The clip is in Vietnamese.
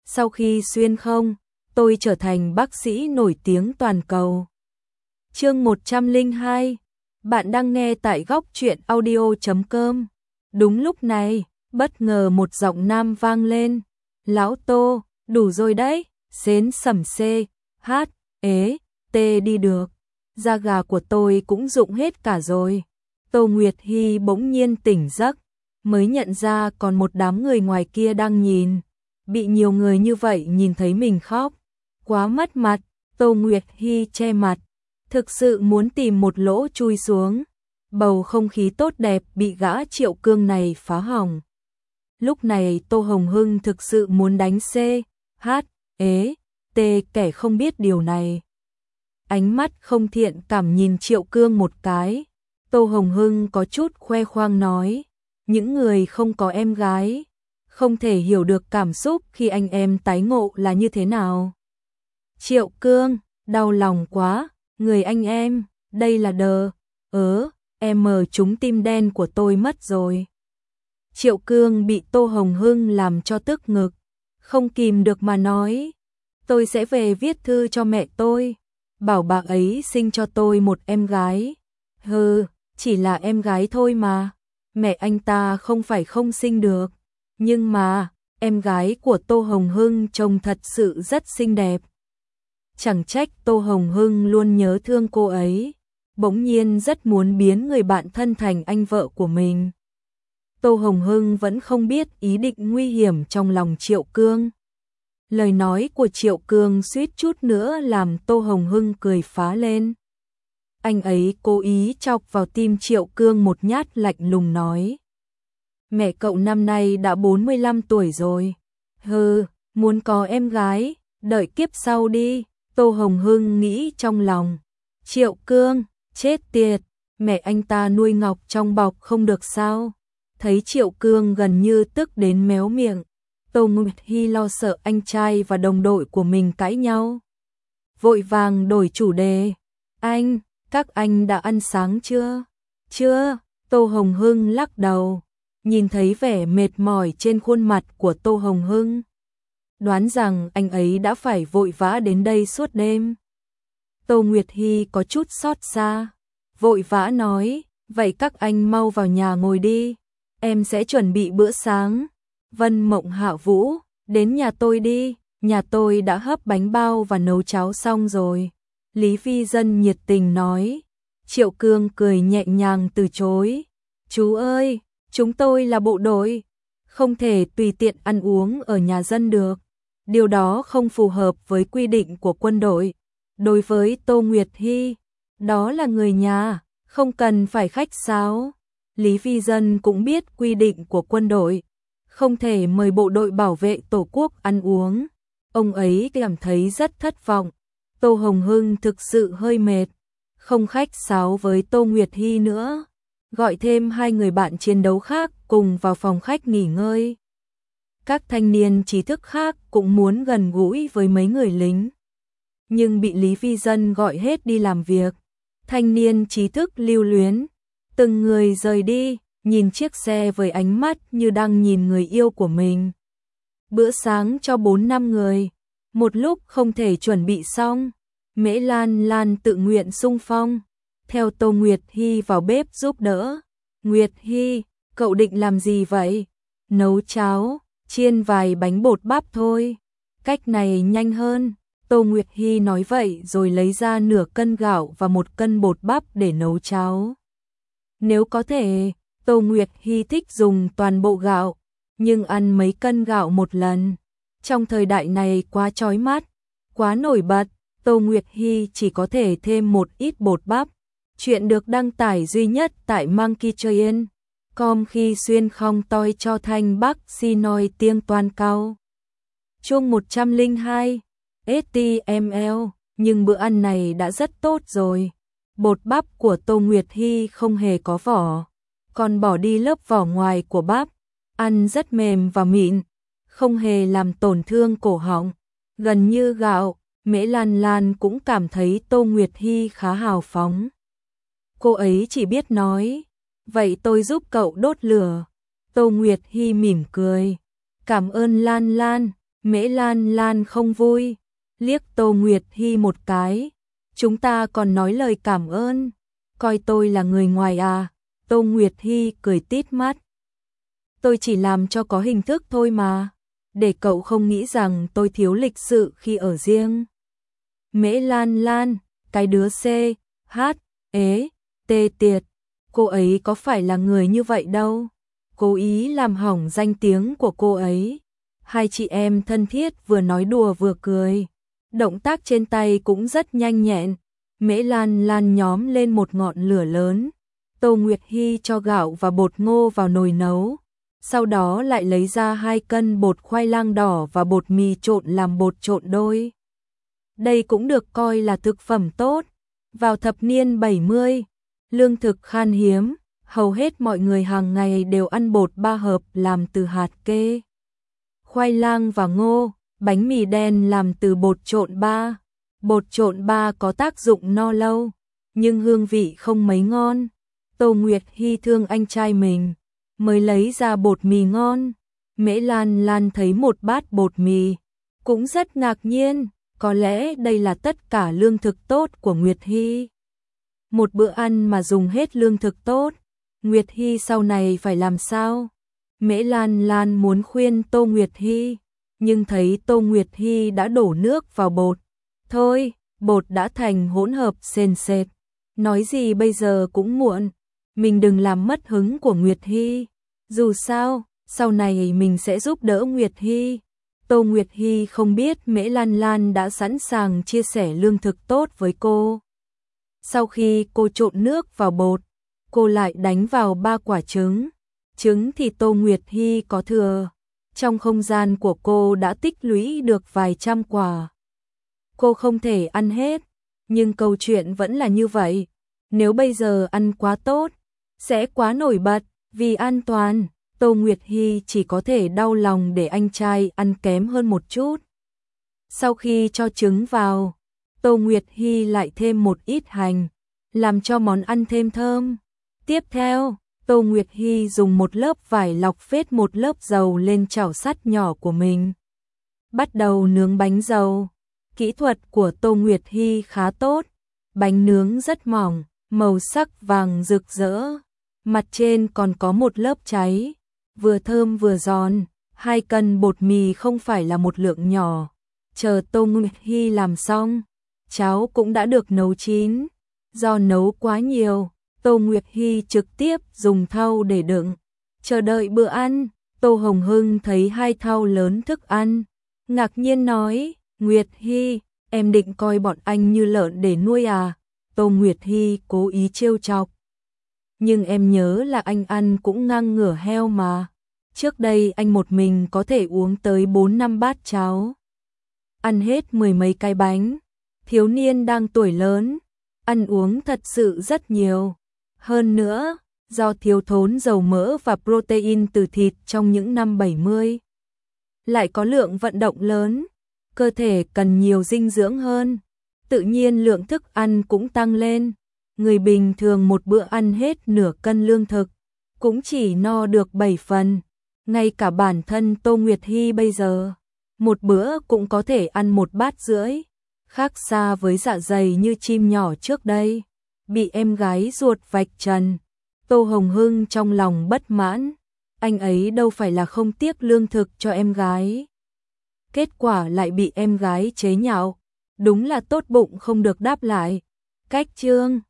sau khi xuyên không, tôi trở thành bác sĩ nổi tiếng toàn cầu. Chương 102. Bạn đang nghe tại góc truyện audio.com. Đúng lúc này, bất ngờ một giọng nam vang lên. Lão Tô, đủ rồi đấy, xến sẩm xê, hát, ế, tê đi được. Da gà của tôi cũng rụng hết cả rồi. Tô Nguyệt Hy bỗng nhiên tỉnh giấc, mới nhận ra còn một đám người ngoài kia đang nhìn. Bị nhiều người như vậy nhìn thấy mình khóc, quá mất mặt. Tô Nguyệt Hy che mặt, thực sự muốn tìm một lỗ chui xuống. Bầu không khí tốt đẹp bị gã Triệu Cương này phá hỏng. Lúc này Tô Hồng Hưng thực sự muốn đánh C, H, ế, T kẻ không biết điều này. Ánh mắt không thiện cảm nhìn Triệu Cương một cái. Tô Hồng Hưng có chút khoe khoang nói, những người không có em gái không thể hiểu được cảm xúc khi anh em tái ngộ là như thế nào. Triệu Cương, đau lòng quá, người anh em, đây là em trúng tim đen của tôi mất rồi. Triệu Cương bị Tô Hồng Hưng làm cho tức ngực, không kìm được mà nói, tôi sẽ về viết thư cho mẹ tôi, bảo bà ấy sinh cho tôi một em gái. Hừ, chỉ là em gái thôi mà, mẹ anh ta không phải không sinh được. Nhưng mà, em gái của Tô Hồng Hưng trông thật sự rất xinh đẹp. Chẳng trách Tô Hồng Hưng luôn nhớ thương cô ấy, bỗng nhiên rất muốn biến người bạn thân thành anh vợ của mình. Tô Hồng Hưng vẫn không biết ý định nguy hiểm trong lòng Triệu Cương. Lời nói của Triệu Cương suýt chút nữa làm Tô Hồng Hưng cười phá lên. Anh ấy cố ý chọc vào tim Triệu Cương một nhát lạnh lùng nói. Mẹ cậu năm nay đã 45 tuổi rồi. Hừ, muốn có em gái, đợi kiếp sau đi. Tô Hồng Hưng nghĩ trong lòng. Triệu Cương, chết tiệt, mẹ anh ta nuôi ngọc trong bọc không được sao. Thấy Triệu Cương gần như tức đến méo miệng, Tô Nguyệt Hy lo sợ anh trai và đồng đội của mình cãi nhau. Vội vàng đổi chủ đề. Các anh đã ăn sáng chưa? Chưa, Tô Hồng Hưng lắc đầu. Nhìn thấy vẻ mệt mỏi trên khuôn mặt của Tô Hồng Hưng, đoán rằng anh ấy đã phải vội vã đến đây suốt đêm. Tô Nguyệt Hy có chút xót xa, vội vã nói, vậy các anh mau vào nhà ngồi đi, em sẽ chuẩn bị bữa sáng. Vân Mộng Hạ Vũ, đến nhà tôi đi, nhà tôi đã hấp bánh bao và nấu cháo xong rồi. Lý Phi Dân nhiệt tình nói. Triệu Cương cười nhẹ nhàng từ chối. Chú ơi, chúng tôi là bộ đội, không thể tùy tiện ăn uống ở nhà dân được. Điều đó không phù hợp với quy định của quân đội. Đối với Tô Nguyệt Hy, đó là người nhà, không cần phải khách sáo. Lý Phi Dân cũng biết quy định của quân đội, không thể mời bộ đội bảo vệ Tổ quốc ăn uống. Ông ấy cảm thấy rất thất vọng. Tô Hồng Hưng thực sự hơi mệt, không khách sáo với Tô Nguyệt Hy nữa. Gọi thêm hai người bạn chiến đấu khác cùng vào phòng khách nghỉ ngơi. Các thanh niên trí thức khác cũng muốn gần gũi với mấy người lính, nhưng bị Lý Phi Dân gọi hết đi làm việc. Thanh niên trí thức lưu luyến, từng người rời đi, nhìn chiếc xe với ánh mắt như đang nhìn người yêu của mình. Bữa sáng cho 4-5 người, một lúc không thể chuẩn bị xong, Mễ Lan tự nguyện xung phong, theo Tô Nguyệt Hy vào bếp giúp đỡ. Nguyệt Hy, cậu định làm gì vậy? Nấu cháo, chiên vài bánh bột bắp thôi. Cách này nhanh hơn. Tô Nguyệt Hy nói vậy rồi lấy ra nửa cân gạo và 1 cân bột bắp để nấu cháo. Nếu có thể, Tô Nguyệt Hy thích dùng toàn bộ gạo, nhưng ăn mấy cân gạo một lần. Trong thời đại này quá chói mắt, quá nổi bật, Tô Nguyệt Hy chỉ có thể thêm một ít bột bắp. Chuyện được đăng tải duy nhất tại monkeytrain.com khi xuyên không toi cho thanh bắc xin nói tiếng toàn cao. Chương 102, HTML, nhưng bữa ăn này đã rất tốt rồi. Bột bắp của Tô Nguyệt Hy không hề có vỏ, còn bỏ đi lớp vỏ ngoài của bắp, ăn rất mềm và mịn, không hề làm tổn thương cổ họng, gần như gạo. Mễ Lan cũng cảm thấy Tô Nguyệt Hy khá hào phóng. Cô ấy chỉ biết nói, vậy tôi giúp cậu đốt lửa. Tô Nguyệt Hy mỉm cười, cảm ơn Lan. Mễ Lan Lan không vui, liếc Tô Nguyệt Hy một cái. Chúng ta còn nói lời cảm ơn, coi tôi là người ngoài à? Tô Nguyệt Hy cười tít mắt. Tôi chỉ làm cho có hình thức thôi mà, để cậu không nghĩ rằng tôi thiếu lịch sự khi ở riêng. Mễ Lan Lan, cái đứa C, H, ế, tê tiệt, cô ấy có phải là người như vậy đâu, cố ý làm hỏng danh tiếng của cô ấy. Hai chị em thân thiết vừa nói đùa vừa cười, động tác trên tay cũng rất nhanh nhẹn. Mễ Lan Lan nhóm lên một ngọn lửa lớn, Tô Nguyệt Hy cho gạo và bột ngô vào nồi nấu, sau đó lại lấy ra 2 cân bột khoai lang đỏ và bột mì trộn làm bột trộn đôi. Đây cũng được coi là thực phẩm tốt. Vào thập niên 70, lương thực khan hiếm, hầu hết mọi người hàng ngày đều ăn bột ba hợp làm từ hạt kê, khoai lang và ngô, bánh mì đen làm từ bột trộn ba. Bột trộn ba có tác dụng no lâu, nhưng hương vị không mấy ngon. Tô Nguyệt Hy thương anh trai mình, mới lấy ra bột mì ngon. Mễ Lan Lan thấy một bát bột mì, cũng rất ngạc nhiên, có lẽ đây là tất cả lương thực tốt của Nguyệt Hy. Một bữa ăn mà dùng hết lương thực tốt, Nguyệt Hy sau này phải làm sao? Mễ Lan Lan muốn khuyên Tô Nguyệt Hy, nhưng thấy Tô Nguyệt Hy đã đổ nước vào bột. Thôi, bột đã thành hỗn hợp sền sệt, nói gì bây giờ cũng muộn, mình đừng làm mất hứng của Nguyệt Hy. Dù sao, sau này mình sẽ giúp đỡ Nguyệt Hy. Tô Nguyệt Hy không biết Mễ Lan Lan đã sẵn sàng chia sẻ lương thực tốt với cô. Sau khi cô trộn nước vào bột, cô lại đánh vào 3 quả trứng. Trứng thì Tô Nguyệt Hy có thừa, trong không gian của cô đã tích lũy được vài trăm quả. Cô không thể ăn hết, nhưng câu chuyện vẫn là như vậy. Nếu bây giờ ăn quá tốt, sẽ quá nổi bật, vì an toàn, Tô Nguyệt Hy chỉ có thể đau lòng để anh trai ăn kém hơn một chút. Sau khi cho trứng vào, Tô Nguyệt Hy lại thêm một ít hành, làm cho món ăn thêm thơm. Tiếp theo, Tô Nguyệt Hy dùng một lớp vải lọc phết một lớp dầu lên chảo sắt nhỏ của mình. Bắt đầu nướng bánh dầu. Kỹ thuật của Tô Nguyệt Hy khá tốt, bánh nướng rất mỏng, màu sắc vàng rực rỡ, mặt trên còn có một lớp cháy, vừa thơm vừa giòn. 2 cân bột mì không phải là một lượng nhỏ. Chờ Tô Nguyệt Hy làm xong, cháo cũng đã được nấu chín. Do nấu quá nhiều, Tô Nguyệt Hy trực tiếp dùng thau để đựng. Chờ đợi bữa ăn, Tô Hồng Hưng thấy 2 thau lớn thức ăn, ngạc nhiên nói, Nguyệt Hy, em định coi bọn anh như lợn để nuôi à? Tô Nguyệt Hy cố ý trêu chọc. Nhưng em nhớ là anh ăn cũng ngang ngửa heo mà. Trước đây anh một mình có thể uống tới 4-5 bát cháo, ăn hết 10 mấy cái bánh. Thiếu niên đang tuổi lớn, ăn uống thật sự rất nhiều. Hơn nữa, do thiếu thốn dầu mỡ và protein từ thịt trong những năm 70, lại có lượng vận động lớn, cơ thể cần nhiều dinh dưỡng hơn, tự nhiên lượng thức ăn cũng tăng lên. Người bình thường một bữa ăn hết nửa cân lương thực, cũng chỉ no được 7 phần. Ngay cả bản thân Tô Nguyệt Hy bây giờ, một bữa cũng có thể ăn 1,5 bát, khác xa với dạ dày như chim nhỏ trước đây, bị em gái ruột vạch trần. Tô Hồng Hưng trong lòng bất mãn, anh ấy đâu phải là không tiếc lương thực cho em gái. Kết quả lại bị em gái chế nhạo, đúng là tốt bụng không được đáp lại. Cách chương